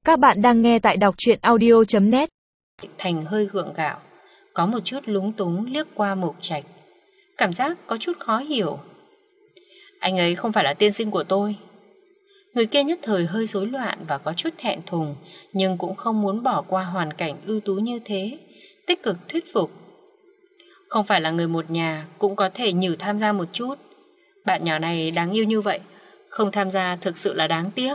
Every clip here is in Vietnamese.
Các bạn đang nghe tại đọc truyện audio.net. Thành hơi gượng gạo, có một chút lúng túng liếc qua Mục Trạch, cảm giác có chút khó hiểu. Anh ấy không phải là tiên sinh của tôi. Người kia nhất thời hơi rối loạn và có chút thẹn thùng, nhưng cũng không muốn bỏ qua hoàn cảnh ưu tú như thế, tích cực thuyết phục. Không phải là người một nhà, cũng có thể nhử tham gia một chút. Bạn nhỏ này đáng yêu như vậy, không tham gia thực sự là đáng tiếc.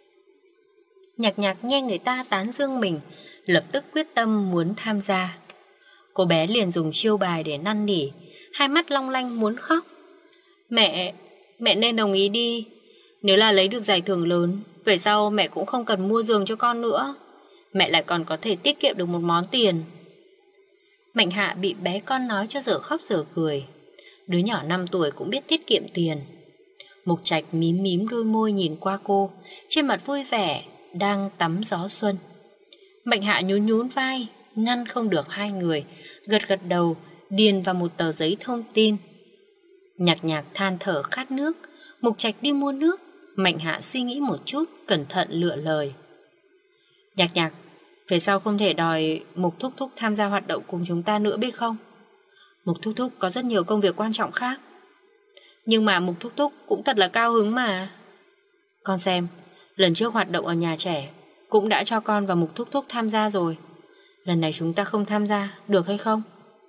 Nhạc Nhạc nghe người ta tán dương mình, lập tức quyết tâm muốn tham gia. Cô bé liền dùng chiêu bài để năn nỉ, hai mắt long lanh muốn khóc. Mẹ nên đồng ý đi. Nếu là lấy được giải thưởng lớn, về sau mẹ cũng không cần mua giường cho con nữa. Mẹ lại còn có thể tiết kiệm được một món tiền. Mạnh Hạ bị bé con nói cho dở khóc dở cười. Đứa nhỏ 5 tuổi cũng biết tiết kiệm tiền. Mục Trạch mím mím đôi môi nhìn qua cô, trên mặt vui vẻ, đang tắm gió xuân. Mạnh Hạ nhún nhún vai, ngăn không được hai người, gật gật đầu, điền vào một tờ giấy thông tin. Nhạc Nhạc than thở khát nước, Mục Trạch đi mua nước. Mạnh Hạ suy nghĩ một chút, cẩn thận lựa lời. Nhạc Nhạc, về sau không thể đòi Mục Thúc Thúc tham gia hoạt động cùng chúng ta nữa biết không? Mục Thúc Thúc có rất nhiều công việc quan trọng khác. Nhưng mà Mục Thúc Thúc cũng thật là cao hứng mà. Con xem, lần trước hoạt động ở nhà trẻ cũng đã cho con và Mục Thúc Thúc tham gia rồi. Lần này chúng ta không tham gia, được hay không?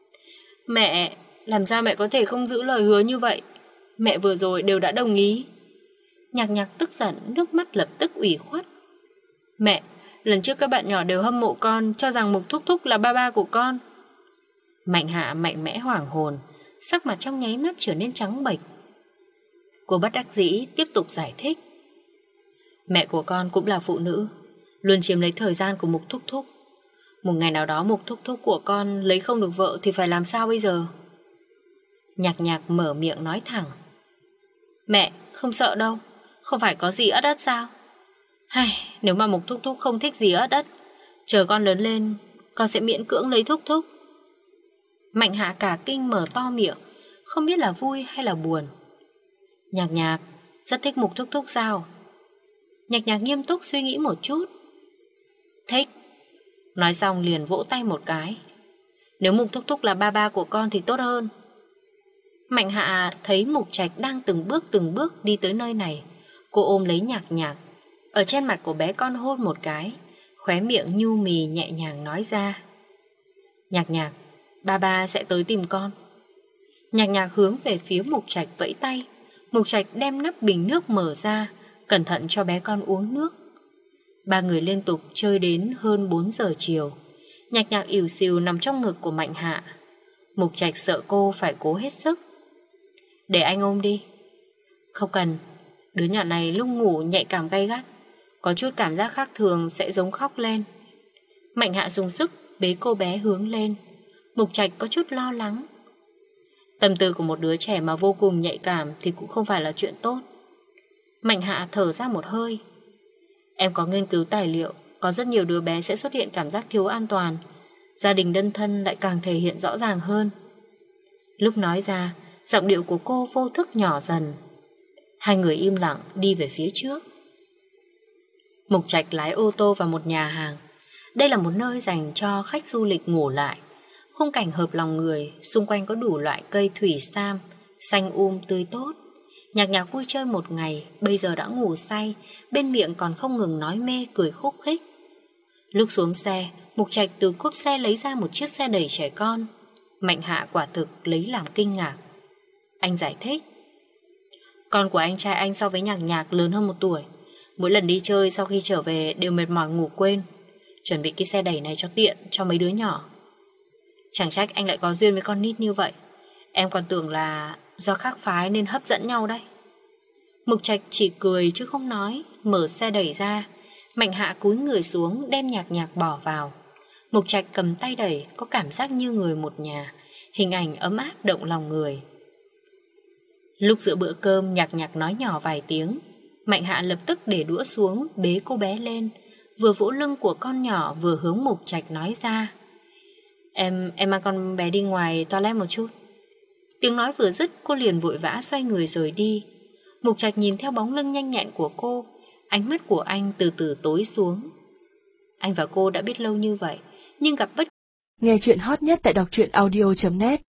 Mẹ, làm sao mẹ có thể không giữ lời hứa như vậy? Mẹ vừa rồi đều đã đồng ý. Nhạc Nhạc tức giận, nước mắt lập tức ủy khuất. Mẹ, lần trước các bạn nhỏ đều hâm mộ con, cho rằng Mục Thúc Thúc là ba của con. Mạnh Hạ mạnh mẽ hoảng hồn, sắc mặt trong nháy mắt trở nên trắng bệch. Cô bất đắc dĩ tiếp tục giải thích. Mẹ của con cũng là phụ nữ, luôn chiếm lấy thời gian của Mục Thúc Thúc. Một ngày nào đó Mục Thúc Thúc của con lấy không được vợ thì phải làm sao bây giờ? Nhạc Nhạc mở miệng nói thẳng. Mẹ, không sợ đâu, không phải có gì ất ất sao? Nếu mà Mục Thúc Thúc không thích gì ất ất, chờ con lớn lên, con sẽ miễn cưỡng lấy Thúc Thúc. Mạnh Hạ cả kinh mở to miệng, không biết là vui hay là buồn. Nhạc Nhạc rất thích Mục Thúc Thúc sao? Nhạc Nhạc nghiêm túc suy nghĩ một chút. Thích. Nói xong liền vỗ tay một cái. Nếu Mục Thúc Thúc là ba của con thì tốt hơn. Mạnh Hạ thấy Mục Trạch đang từng bước đi tới nơi này. Cô ôm lấy Nhạc Nhạc, ở trên mặt của bé con hôn một cái, khóe miệng nhu mì nhẹ nhàng nói ra. Nhạc Nhạc, ba sẽ tới tìm con. Nhạc Nhạc hướng về phía Mục Trạch vẫy tay. Mục Trạch đem nắp bình nước mở ra, cẩn thận cho bé con uống nước. Ba người liên tục chơi đến hơn 4 giờ chiều. Nhạc Nhạc ỉu xìu nằm trong ngực của Mạnh Hạ. Mục Trạch sợ cô phải cố hết sức. Để anh ôm đi. Không cần, đứa nhỏ này lúc ngủ nhạy cảm gay gắt, có chút cảm giác khác thường sẽ giống khóc lên. Mạnh Hạ dùng sức bế cô bé hướng lên. Mục Trạch có chút lo lắng. Tâm tư của một đứa trẻ mà vô cùng nhạy cảm thì cũng không phải là chuyện tốt. Mạnh Hạ thở ra một hơi. Em có nghiên cứu tài liệu, có rất nhiều đứa bé sẽ xuất hiện cảm giác thiếu an toàn. Gia đình đơn thân lại càng thể hiện rõ ràng hơn. Lúc nói ra, giọng điệu của cô vô thức nhỏ dần. Hai người im lặng đi về phía trước. Mục Trạch lái ô tô vào một nhà hàng. Đây là một nơi dành cho khách du lịch ngủ lại. Khung cảnh hợp lòng người, xung quanh có đủ loại cây thủy sam, xanh tươi tốt. Nhạc Nhạc vui chơi một ngày, bây giờ đã ngủ say, bên miệng còn không ngừng nói mê cười khúc khích. Lúc xuống xe, Mục Trạch từ cốp xe lấy ra một chiếc xe đẩy trẻ con. Mạnh Hạ quả thực lấy làm kinh ngạc. Anh giải thích. Con của anh trai anh so với Nhạc Nhạc lớn hơn 1 tuổi. Mỗi lần đi chơi sau khi trở về đều mệt mỏi ngủ quên. Chuẩn bị cái xe đẩy này cho tiện cho mấy đứa nhỏ. Chẳng trách anh lại có duyên với con nít như vậy. Em còn tưởng là do khác phái nên hấp dẫn nhau đấy. Mục Trạch chỉ cười chứ không nói, mở xe đẩy ra. Mạnh Hạ cúi người xuống đem Nhạc Nhạc bỏ vào. Mục Trạch cầm tay đẩy, có cảm giác như người một nhà, hình ảnh ấm áp động lòng người. Lúc giữa bữa cơm, Nhạc Nhạc nói nhỏ vài tiếng. Mạnh Hạ lập tức để đũa xuống, bế cô bé lên, vừa vỗ lưng của con nhỏ vừa hướng Mục Trạch nói ra. Em mang con bé đi ngoài toilet một chút. Tiếng nói vừa dứt, cô liền vội vã xoay người rời đi. Mục Trạch nhìn theo bóng lưng nhanh nhẹn của cô, ánh mắt của anh từ từ tối xuống. Anh và cô đã biết lâu như vậy, nhưng gặp bất Nghe chuyện hot nhất tại đọc truyện audio.net